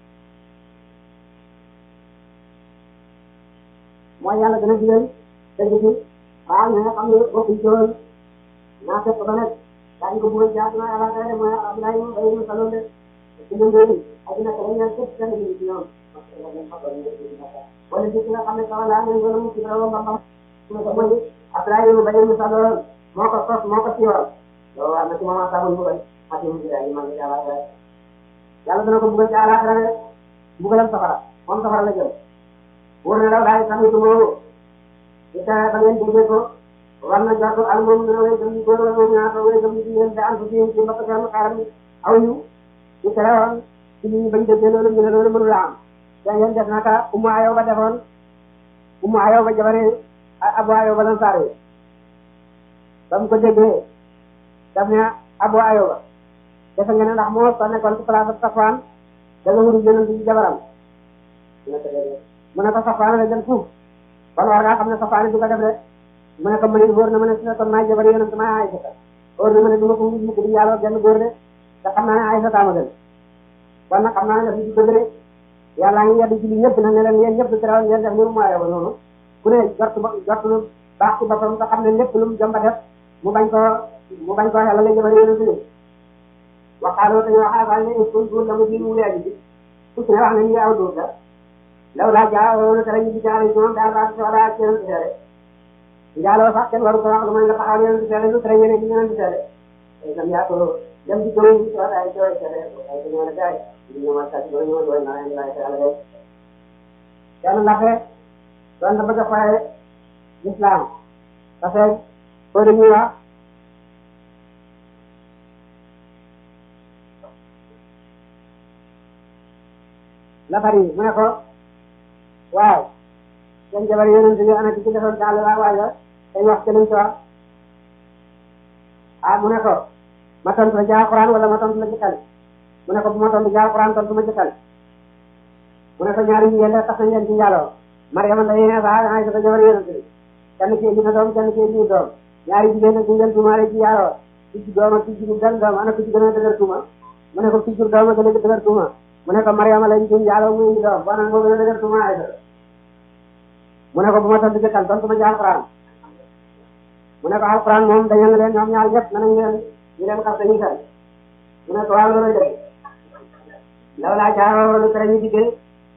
mooy yàlla dana ci leen dëgg ci waaw ñi nga xam ne bokk ci woon naa fekk ba nekk daañu ko bëgg a jaar na yàlla kay mooy Abdoulaye moom bay mu saloon de ci ñu ngeen adina ko ñaan képp kenn ñu ci ñoom wala ci nga xam ne sama laa ngeen gën a mu ci dara ba xam ko mooy Abdoulaye mu bay mu saloon moo ko sos moo ko siiwal loolu am na ci moment sabul bëggal ak mu ci ay man yàlla yàlla dana ko bëggal ci àllaaxira rek bëggalam safara moom safara la jëm wóor na la daal tamit moomu ci taa ba ngeen déggee ko war na jot al moom dina way gëm góor wala ñaata way gëm ci ngeen da am ci ci mbokk seen xaaram aw ñu ci terewoon ci ñu bañ déggee loolu ñu ne loolu mënu la am te ngeen def naka Umu Ayoba defoon Umu Ayoba jabare Abu Ayoba lan saare ba mu ko déggee daf ne Abu Ayoba defe nga ne ndax moo ko nekkoon ci place Safwan da nga wuru jënal ci jabaram mu ne ko Safwan la gën fuuf kon war ngaa xam ne Safwan du ko def de mu ne ko ma ne góor na ma ne su nekkoon maay jabar yonent maa Aysata góor na ma ne du ma ko mujj mukk di yàlla genn góor de te xam naa ne Aysata ma gën kon nag xam naa ne daf ñu dëgg de yàlla ngi yedd ci li ñëpp nag ne leen yéen ñëpp terew ngeen def ni mu maayo ba noonu ku ne jot ba jot lu baax ci boppam nga xam ne lépp lu mu jomba def mu bañ koo mu bañ koo xelal la jabar yonent bi waxaaloo te ñu waxaaal ne il faut la mu ji mu léegi bi ku ci ne wax na ñu aw dóor la law laa jaa woon te ñu ci jaare ci moom daal baax ci wala ci yonent njaaloo sax kenn waru ko wax lu may nga taxaw yéen di seede lu tere yéen di ñeneen di seede itam yaa ko dem di jooy di wax ay jooy seede ay ko ñëw na gaay di ñëw ak sa jooy ñëw jooy na leen lay yàlla def kenn ndaxe doon na bëgg a faye l'islam parce que foo dañuy wax la bari mu ne ko waaw seen jabar yonent bi ana ci ci defoon daal waa waaja dañ wax ci luñ ci wax ah mu ne ko ma tontu la ci alquran wala ma tontu la ci kal mu ne ko bu ma tontu ci alquran tontu ma ci kal mu ne ko ñaari jigéen la tax nañ leen ci njaaloo Mariama nda yéene sax ay sa jabar yonent bi kenn kii dina doom kenn kii dina doom ñaari jigéen nag ñu leen tuumaale ci njaaloo ci ci doom ak ci ci gan doom ana ko ci gën a dëgër tuuma mu ne ko ci jur doom a gën a dëgër tuuma mu ne ko Mariama lañ ci njaaloo muy doom boo nag moo gën a dëgër tuuma ay mu ne ko bu ma tontu ci kal tontu ma ci alquran mu ne ko alquran moom dañu leen ñoom ñaar ñëpp nañ leen ñu leen xas dañuy fen mu ne ko waaw loolu dëgg law laa jaaroo lu tere ñu diggee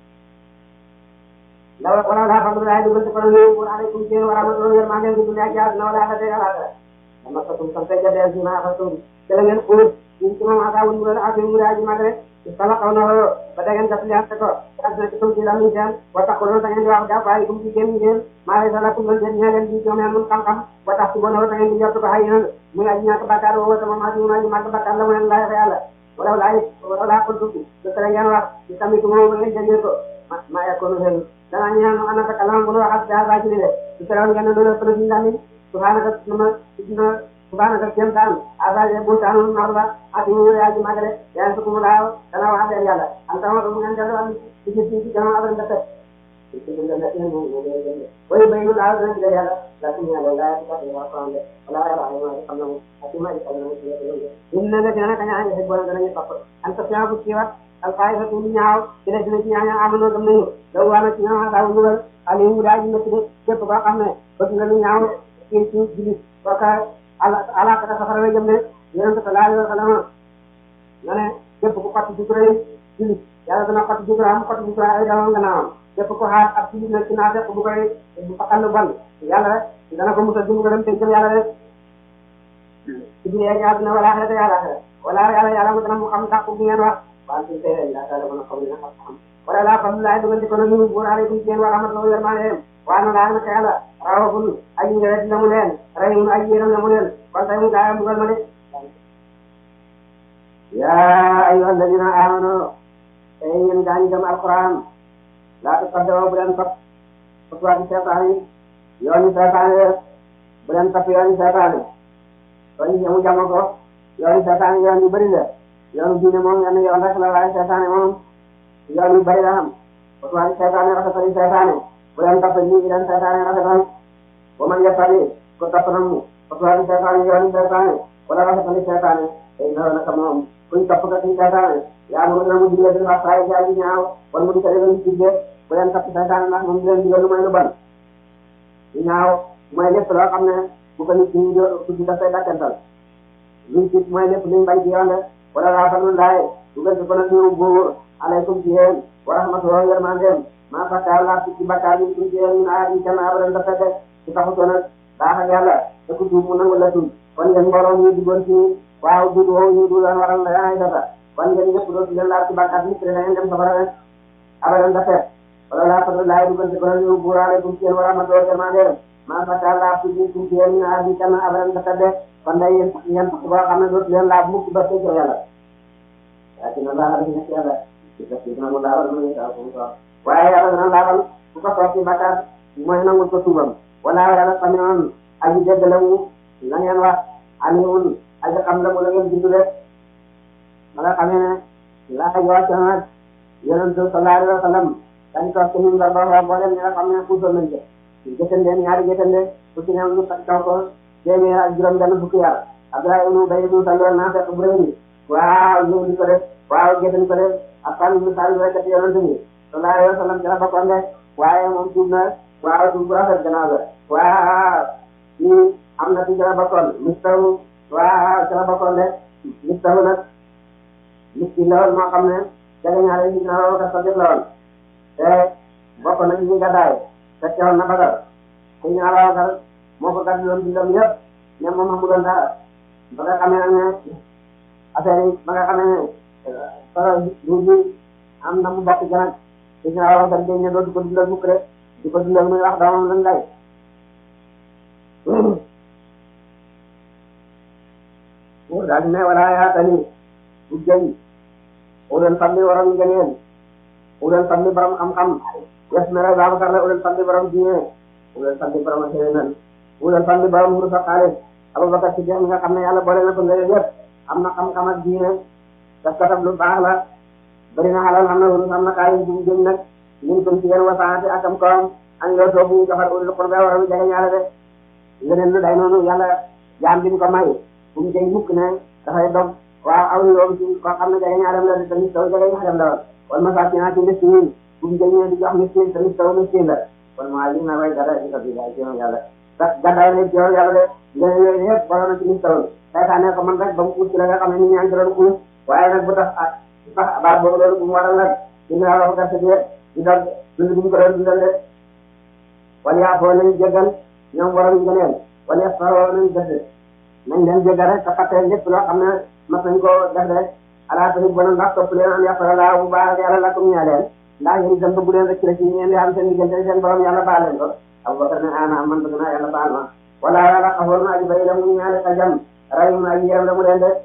law wala laa xam ne daay dugal ci kono ni wa alaykum seen wa rahmatullahi wa barakatuh du nekk jaar na wala la tegal ala dama ko tum sante jade ci ma fa tum ci la ngeen xuut ñu ci moom aka wul wala ak mu daaji ma rek sala xaw na ba da ngeen def li ak ko ak na ci tum ci la mi jaan wa taqulu da ngeen di wax da baay kum ci gem ngeen ma lay sala kum ngeen ñaleen di joom ñaan xam xam wa tax ci bono da ngeen di jott ko hay na muy aji ñaata bakkaar wo sama ma ci ma ci ma bakkaar la mu leen lay fa yàlla wala laay wala ko dugg de tere ngeen wax ci tamit mo ngeen jëndee ko ma ya ko no dana ñaan ana ta kalam bu wax ak da ci le ci tere ngeen do do ci ndami subhanaka nama sidna subhanaka kem tan azaje bu tanu narba ak ñu ya ci magale ya su ko laaw dana wax ak yàlla am tama do ngeen dal am ci ci ci dana abal ndata ci ci ngeen ngeen mo way bayul laaw dañ ci yàlla la ci ñaan la ci ko wax ko ande wala ya ay ma xam na mo ak ma ci xam na ci inna la dana kaña ay bo dana ñu topp an ta fiabu ci wax al qaida tu ñaaw ci la ci ñaan amano gam nañu do wana ci ñaan daaw ñu wal ali mu daaji nekk de képp ko xam ne bëgg nga lu ñaaw ci ci julit waka ala ala ka safara la jëm ne yonent sallallahu alayhi wa sallam nga ne képp ku xatti jikko julit yàlla dana xatti jikko am xatti jikko ay dama nga naam képp ko xaar ak julit na ci naa fekk bu koy bu fakal lu bon yàlla dana ko musal jëm ko dem te jëm yàlla rek ci biir yàlla dina wala xala yàlla wala yàlla yàlla mu dana mu xam tax bu ngeen wax wa ci tey la dala mën a xam na xam wala la xam la dugal di ko ñu bu raale ci seen wa rahmatullahi wa barakatuh wa na la na yàlla rawul ay ngere dina mu leen rayum ay yeram na mu leen kon tay mu gaay dugal ma de ya ayyuha alladhina amanu ay yeen gaani gam alquran la taqaddamu bu leen topp fatwa ci seytaane yooni seytaane bu leen topp yooni seytaane kon ñu mu jamo ko yooni seytaane yoon yu bari la yoonu diine moom yenn yoon rek la waaye seytaane moom yoon yu bari la am fatwa ci seytaane rafetali seytaane bu leen topp lii leen seytaane rafetal wa man yattali ko topp na mu fatwa ci seytaane yooni seytaane wala rafetali seytaane ay na naka moom kuñ topp ka ci seytaane yaa ngi leen mu digle di wax saa yi jaay ñaaw wala mu di ko leen digle bu leen topp seytaane ndax moom di leen digal lu may lu ban lu ñaaw mooy lépp loo xam ne bu ko nit ñi di dafay dakkantal luñ ci mooy lépp luñ bañ ci yoon de wala laa fa laay dugal ci ko nag ñëw buur alaykum ci yéen wa rahmatullahi yermandeem maa fakkaar laa ci bakkaar yi ci yéen min aadi kenn abadan dafa fekk ci taxu ko nag baax ak yàlla te ku tuub mu nangu la tuub kon ngeen mbooloo ñu duggoon ci waaw duud woowu ñu duuloon waral la yaay dafa kon ngeen ñëpp dootu leen laal ci bakkaar nit da ngeen dem safara rek abadan dafa fekk wala laa fa laay dugal ci ko nag ñëw buur alaykum ci yéen wa rahmatullahi yermandeem maa fakkaar laa ci ci yéen min aadi kenn abadan dafa fekk kon day yéen yéen sax boo xam ne dootu leen laal mukk ba fekk yàlla lakin Allah ala nekk yàlla ci def ci dina mu laabal mu ngi ko ko waaye yàlla dana laabal bu ko soob ci bakkaar mooy nangul ko tuubam wala yàlla sami'un aji dégg la mu la ngeen wax alimun aji xam la mu la ngeen bindu rek ma nga xamee ne laa yoo ca nag yonent sallallahu alayhi wa sallam dañ toog ci ñun ba ba boo dem ñi nga xam ne puusal nañ ko jëtande ñaari jëtande ku ci ñëw ñu tax taw ko téeméer ak juróom benn fukki yar Abdoulaye ibnu Ubay ibnu Salul naa fekk bu réew mi waaw ñëw di ko def waaw jëtandi ko def ak fan ñu saa yu rek ci yonent bi sallallahu alayhi wa sallam ci la bokkoon de waaye moom tuub na waaw tuub bu rafet gannaaw la waaw ñii am na ci ci la bokkoon mistahu waaw ci la bokkoon de mistahu nag nit ki la woon moo xam ne jege ñaare si na loolu kat sa jëf la woon te bokk na ci ñu gàddaay te teewoon na Badar ku ñu Abubakar moo ko gàddu doon dundam yëpp ne moom amu doon dara ba nga xamee nag ne affaire yi ba nga xamee ne solo ruuj bi am na mu bokk janag si na waaw sax dañ ne doo di ko dundal mukk rek di ko dundal muy wax doomam lan lay pour daal di ne wala yaatani bu jëy ulen famli waroon ngëneel ulen famli borom xam-xam yes na rek Babacar la ulen famli borom diine ulen famli borom séeréer ulen famli borom wurus ak xaalis Abubakar si jeex mi nga xam ne yàlla boole na ko ngëneel yëpp am na xam-xam ak diine daf katab lu baax la bëri na xalal am na wurus am na xaalis bu jëñ nag ñun kon ci yéen wasaante ak am koom ak yoo too bu joxal ulul qurba war a jege ñaale de ngëneel lu day noonu yàlla jaam bi ñu ko may bu mu jëy mukk ne dafay dog waaw aw yoon ci koo xam ne jege ñaarem la di tamit taw jege ñaarem la woon wala masaakin ci miskin bu mu jëñee di jox miskin tamit taw miskin la kon maa li na way dara ci sabilillah ci yoon yàlla gàddaay ne ci yoon yàlla de ngëneel yooyu yëpp boole na ci mis taw saytaane ko man rek ba mu uus ci la nga xam ne nit ñaa ngi doon uus waaye nag bu tax ah tax baat boobu loolu bu mu waral nag dina la ko gerte gi di dog dund bu ñu ko doon dundal de wala yaa foo nañ jéggal ñoom waroon ngëneel wala yaa foo nañ gëdd nañ leen jéggal rek te fàtte lépp loo xam ne mas nañ ko def rek ala tamit bon ndax topp leen am yàqala laa bu baax yàlla la comme ñaa leen ndax yéen itam bëgg leen rek ci la ci ñeen di am seen diggante seen borom yàlla baal leen ko Abubakar ne ana man bëgg naa yàlla baal ma wala yàlla xafoor na aji bay la mu ñaale ka jam rayu na aji yaram la mu leen de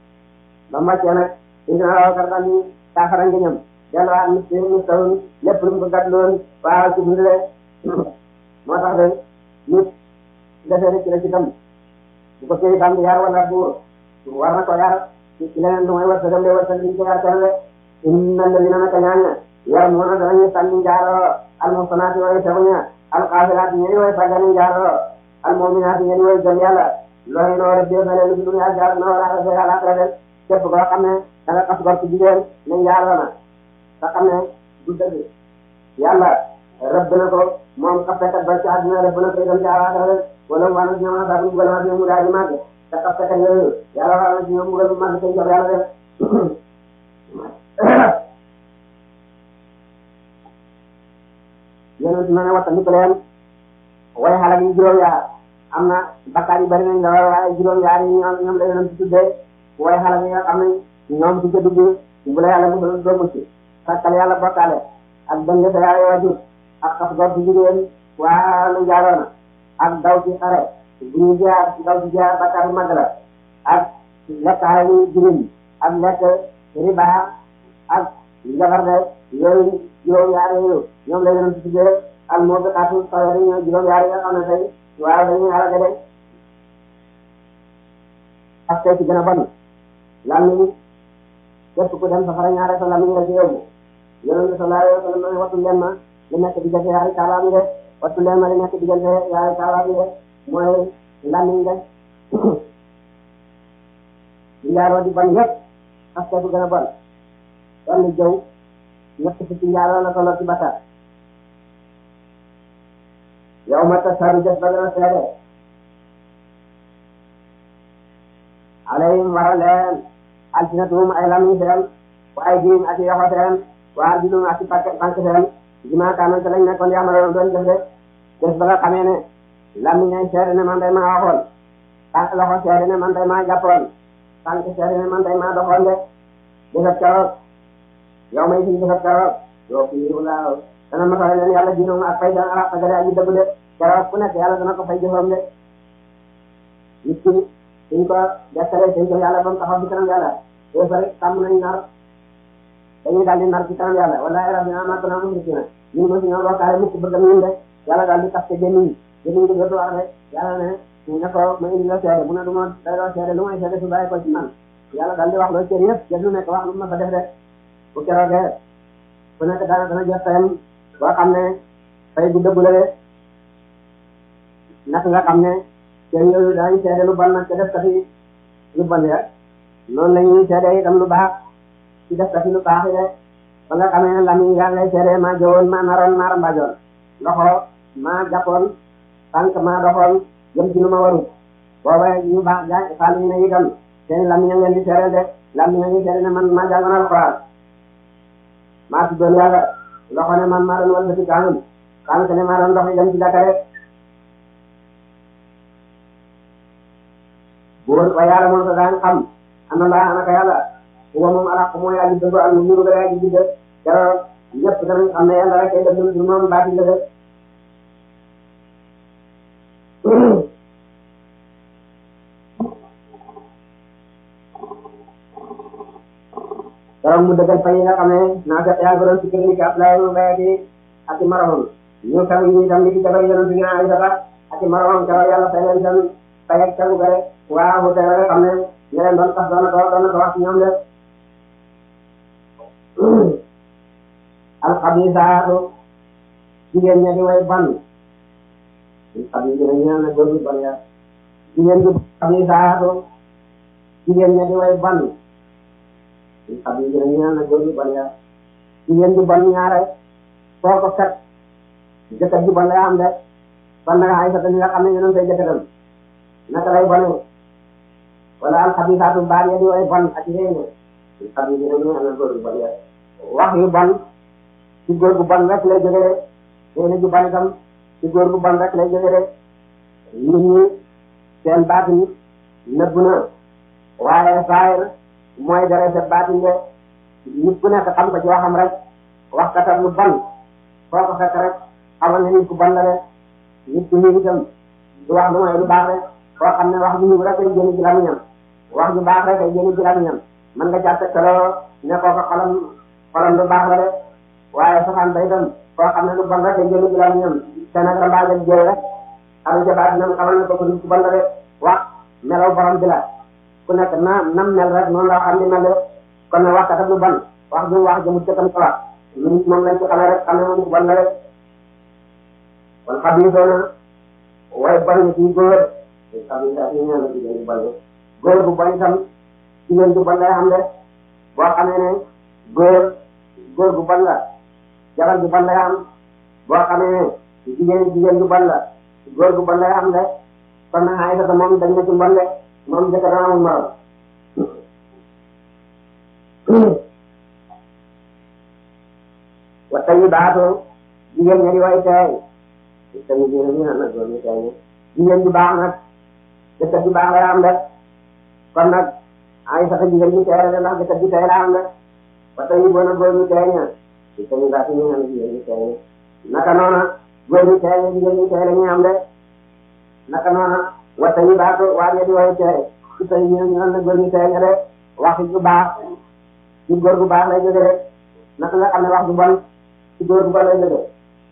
ba màccee nag indi na Abubakar daal ni kaafara nga ñëm delluwaat mis mis tawun lépp lu mu ko gàtt loon waaw ci dund de moo tax de nit defee rek ci la ci tam bu ko téye tam yar wala buur war na ko yar ci leneen lu may wërsëgam de wërsëg liñ ko yar kenn de inna alladina naka ñaaña yaram moo na danañu sànni njaaroo almuhsanaati way teguña alxaafilaati ñeni way sagani njaaroo almuminaati ñeni way gëm yàlla looy noo rek dee na leen lu dunya jaar na wala rafet àlaxira de képp koo xam ne da nga xas gor ci jigéen ne njaaroo na te xam ne du dëgg yàlla rëbb na ko moom xaftekat ba ci àddina rëbb na ko itam ci àlaxira de wala mu wàllu ñoom sax mu gën a mu daal di màgg te xaftekat yooyu yàlla wax na ci ñoom mu gën a màgg tey jox yàlla def yonent na ne wattandiku leen way xalak yi juróom-yaar am na bakkaar yi bari nañ la waaye juróom-yaar yi ñoom ñoom la yonent tuddee way xalak yi nga xam ne ñoom du ca dugg bu la yàlla musal doo mucc sàkkal yàlla bokkaale ak dëng sa yaay wajur ak xas gor ci jigéen waa lu jaaroona ak daw ci xare bu ñu jaar daw ci jaar bakkaar bu mag la ak lekk xale jirim ak lekk riba ak njabar de yooyu juróom-yaar yooyu ñoom la yonent tuddee al mubiqaatu sawari ñooy juróom-yaar yi nga xam ne tey waaw dañuy xalaat de ak tey ci gën a bon làmmiñ képp ku dem safara ñaare sa làmmiñ la ci yóbbu yonent sallallahu alayhi wa sallam wattu leen ma li nekk diggante yaari kaaba mi de wattu leen ma li nekk diggante yaari kaaba mi de mooy làmmiñ de di njaaroo di bon yëpp ak tey bu gën a bon wàllu jëw ñett ci njaaroo la tolloo ci bakkaar yow ma tasaru jëf ba dana seede alayhim wara leen alsinatuhum ay lamiñ seen wa ay diim ak yoxo seen wa arjulum ak tànk seen jima kaanoon te lañ nekkoon yamaloon doon jëf de jëf ba nga xamee ne lamiñ ay seede ne man day maa waxoon tànk loxo seede ne man day maa jàppoon tànk seede ne man day maa doxoon de jëfat keroog yow may si jëfat keroog yow fii laa dana matale leen yàlla jiinoom ak fay dana ala sagale aji dëgg de keroog ku nekk yàlla dana ko fay jëfam de nit ki suñ ko defaree suñ ko yàlla ba mu taxaw ci kanam yàlla te fa rek tàmm nañ nar dañuy daal di nar ci kanam yàlla wallahi rabbina ma kunna mushrikina ñun mo si ñoo bokkaale mukk bëggam ñun de yàlla daal di tax te génn génn di dootu wax de yàlla ne ne ko ma indi la seede mu ne du ma day loo seede lu may seede su bàyyi ko ci man yàlla daal di wax loo cër yëpp jël lu nekk wax lu ma fa def de bu keroogee ku nekk daana dana jëf tayam boo xam ne fay bu dëggu la de naka nga xam ne cër yooyu daañu seede lu bon nag te def kati lu bon ya noonu la ñuy seede itam lu baax ci def kati lu baax yi de ba nga xamee ne lamiñ yaa ngay seede maa jëwoon maa naroon maa rambajoon loxo maa jàppoon tànk maa doxoon jëm ci lu ma warut booba ñu baax ja fàllu ñu ne itam seen lamiñ a ngeen di seede de lamiñ a ngi seede ne man maa jàngoon alxuraan maa tuddoon yàlla loxo ne man maa doon wal ba ci kaanam tànk ne maa doon dox jëm ci Dakar wóor wa yàlla moom sa daan xam ana laa naka yàlla wa moom ala ko mooy aji dëgg ak ñu bëgg aji dëgg keroog ñëpp danañ xam ne yàlla rek ay def lu moom baati la def keroog mu dëggal fa yi nga xam ne naa fekk yaa ngi doon ci kër gi ab lay mu bay di ak i maromam ñu kaw yi itam li ci jabar yonent bi ay dara ak i maromam keroog yàlla fay leen itam fay ak cagu gare waa bu tey rek xam ne ñu leen doon tax doon na ko doon na ko wax ci ñoom de alxabisaatu jigéen ña di way ban alxabisa ñaan na góor ñu ban ya jigéen ñi alxabisaatu jigéen ña di way ban alxabisa ñaan na góor ñu ban ya jigéen ju ban ñaare foo ko fekk jëkkër ju ban lay am de ban nag ay sa nga xam ne ñu doon koy jëkkëram naka lay bane wala alxabisaatu baal ya di way ban ak yéen alxabisa ñaan na góor ñu ban ya wax yu ban ci góor gu ban rek lay jóge de yéen ju ban itam ci góor gu ban rek lay jóge de nit ñi seen baatin nëbb na waaye saayir mooy dara sa baatin de nit ku nekk xam ko ci waxam rek wax katam lu ban foo ko fekk rek xamal ne nit ku ban la de nit ku ñëw itam du wax lu mooy lu baax rek koo xam ne wax ju ñëw rek ay génn ci lamiñam wax ju baax rek ay génn ci lamiñam mën nga jàppe kaloo ne koo ko xolam xolam lu baax la de waaye saxaan ba itam koo xam ne lu bon rek ay génn ci lamiñam te nag rambaajal jëy rek xam ca baatinam xamal ne ko ko nit ku ban la de wax melaw borom bi la ku nekk na nam mel rek noonu la xam ni mel de kon ne wax katam lu ban wax ju wax jëmu jëkkam ko wax lu nit moom lañ ci xamee rek xam ne moom ku ban la rek kon xam ni doona way ban ci góor xam ni sax ñu ñaan la jigéen bu ban góor bu ban itam jigéen bu ban lay xam de boo xamee ne góor góor bu ban la jabar bu ban lay am boo xamee ne jigéen jigéen bu ban la góor bu ban lay am de kon nag ay sa moom dañ na ci mbon de moom jëkk dana amul morom wa tayyibaatu jigéen ña di way teey tayi jigéen ñi nag góor ñi teey jigéen ju baax nag jëkkër ju baax lay am de kon nag ay sa jigéen ñi teey de ndax jëkkër ju teey la am de wa tayyibaatu góor ñi teey ña tayyibaatu ñu am jigéen ñi teey naka noona góor ñi teey ña jigéen ñi teey la ñu am de naka noona wa tayyibaatu waa ña di way teey su tey ñu ñu am na góor ñi teey ña de wax ju baax ci góor gu baax lay jóge de naka nga xam ne wax ju bon ci góor gu bon lay jóge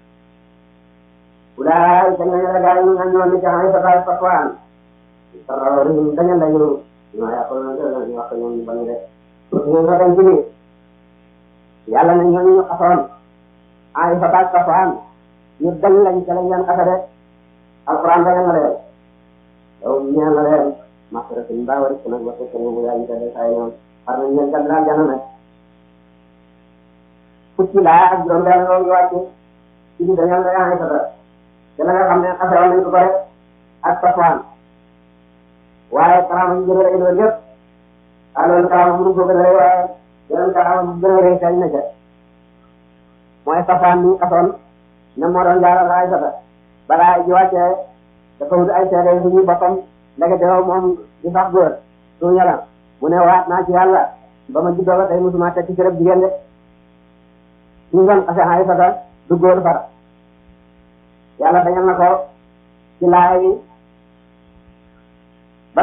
wulaay ka nga ñala gaay ñu nga ñoon ni jaxay sa baay fatwaan sarrawrim dañu lañu ñoo yàqul na ñu wax ñoom ñu bon de ñu nga dañ ci ni yàlla na ñooñu ñu xasoon ay sa baay fatwaan ñu dañ lañ ca lañ leen xasa de alquran dañu la leen yow ñaan la leen masaratin bawari ko nag waxé ko mu yaay de say ñoom xar nañ leen gàddu jana nag fukki laa ak juróom benn loolu wàcc ci bi dañu la yaay sa te la nga xam ne xasewoon nañ ko ko rek ak fatwaan waaye karaama yi gën a rëy loolu yëpp alors karaama mënu ko gën a rëy waaye yeneen karaama bu gën a rëy sañ na ca mooy fatwaan mi xasoon ne moo doon jaaral ay sata balaa ji wàccee dafa wut ay seede suñuy boppam ndekete yow moom di sax góor suñu yaram mu ne waat naa ci yàlla ba ma juddoo ba tey musuma tekki ci rëbb jigéen de suñu doon xase ay sata du góor far yàlla dañal na ko ci laay